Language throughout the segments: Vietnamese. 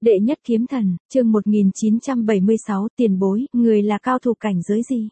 Đệ nhất kiếm thần, chương 1976, tiền bối, người là cao thủ cảnh giới gì?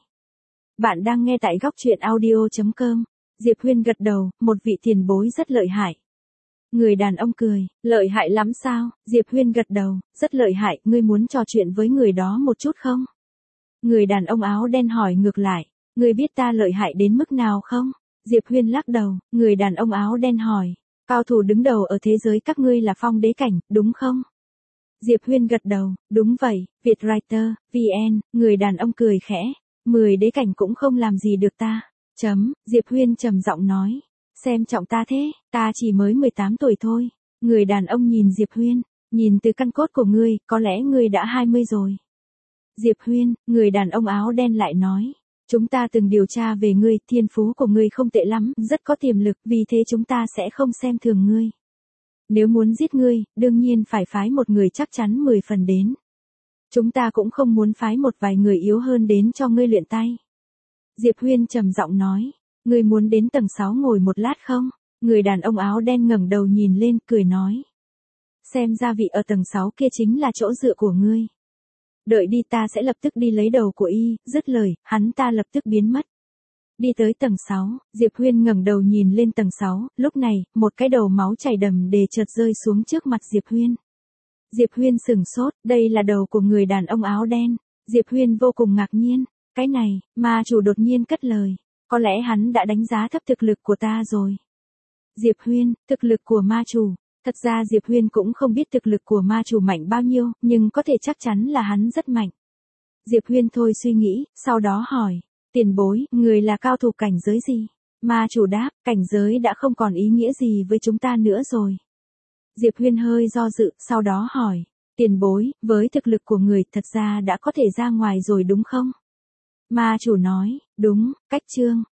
Bạn đang nghe tại góc truyện audio.com. Diệp Huyên gật đầu, một vị tiền bối rất lợi hại. Người đàn ông cười, lợi hại lắm sao? Diệp Huyên gật đầu, rất lợi hại, ngươi muốn trò chuyện với người đó một chút không? Người đàn ông áo đen hỏi ngược lại, ngươi biết ta lợi hại đến mức nào không? Diệp Huyên lắc đầu, người đàn ông áo đen hỏi, cao thủ đứng đầu ở thế giới các ngươi là Phong Đế Cảnh, đúng không? Diệp Huyên gật đầu, đúng vậy, Vietwriter, VN, người đàn ông cười khẽ, 10 đế cảnh cũng không làm gì được ta. Diệp Huyên trầm giọng nói, xem trọng ta thế, ta chỉ mới 18 tuổi thôi. Người đàn ông nhìn Diệp Huyên, nhìn từ căn cốt của ngươi, có lẽ ngươi đã 20 rồi. Diệp Huyên, người đàn ông áo đen lại nói, chúng ta từng điều tra về ngươi, thiên phú của ngươi không tệ lắm, rất có tiềm lực, vì thế chúng ta sẽ không xem thường ngươi. Nếu muốn giết ngươi, đương nhiên phải phái một người chắc chắn 10 phần đến. Chúng ta cũng không muốn phái một vài người yếu hơn đến cho ngươi luyện tay. Diệp Huyên trầm giọng nói, ngươi muốn đến tầng 6 ngồi một lát không? Người đàn ông áo đen ngẩng đầu nhìn lên, cười nói. Xem ra vị ở tầng 6 kia chính là chỗ dựa của ngươi. Đợi đi, ta sẽ lập tức đi lấy đầu của y, dứt lời, hắn ta lập tức biến mất. Đi tới tầng 6, Diệp Huyên ngẩng đầu nhìn lên tầng 6, lúc này, một cái đầu máu chảy đầm đìa chợt rơi xuống trước mặt Diệp Huyên. Diệp Huyên sửng sốt, đây là đầu của người đàn ông áo đen. Diệp Huyên vô cùng ngạc nhiên, cái này, ma chủ đột nhiên cất lời, có lẽ hắn đã đánh giá thấp thực lực của ta rồi. Diệp Huyên, thực lực của ma chủ. Thật ra Diệp Huyên cũng không biết thực lực của ma chủ mạnh bao nhiêu, nhưng có thể chắc chắn là hắn rất mạnh. Diệp Huyên thôi suy nghĩ, sau đó hỏi, tiền bối, người là cao thủ cảnh giới gì? Ma chủ đáp, cảnh giới đã không còn ý nghĩa gì với chúng ta nữa rồi. Diệp Huyên hơi do dự, sau đó hỏi, tiền bối, với thực lực của người thật ra đã có thể ra ngoài rồi đúng không? Ma chủ nói, đúng, cách chương.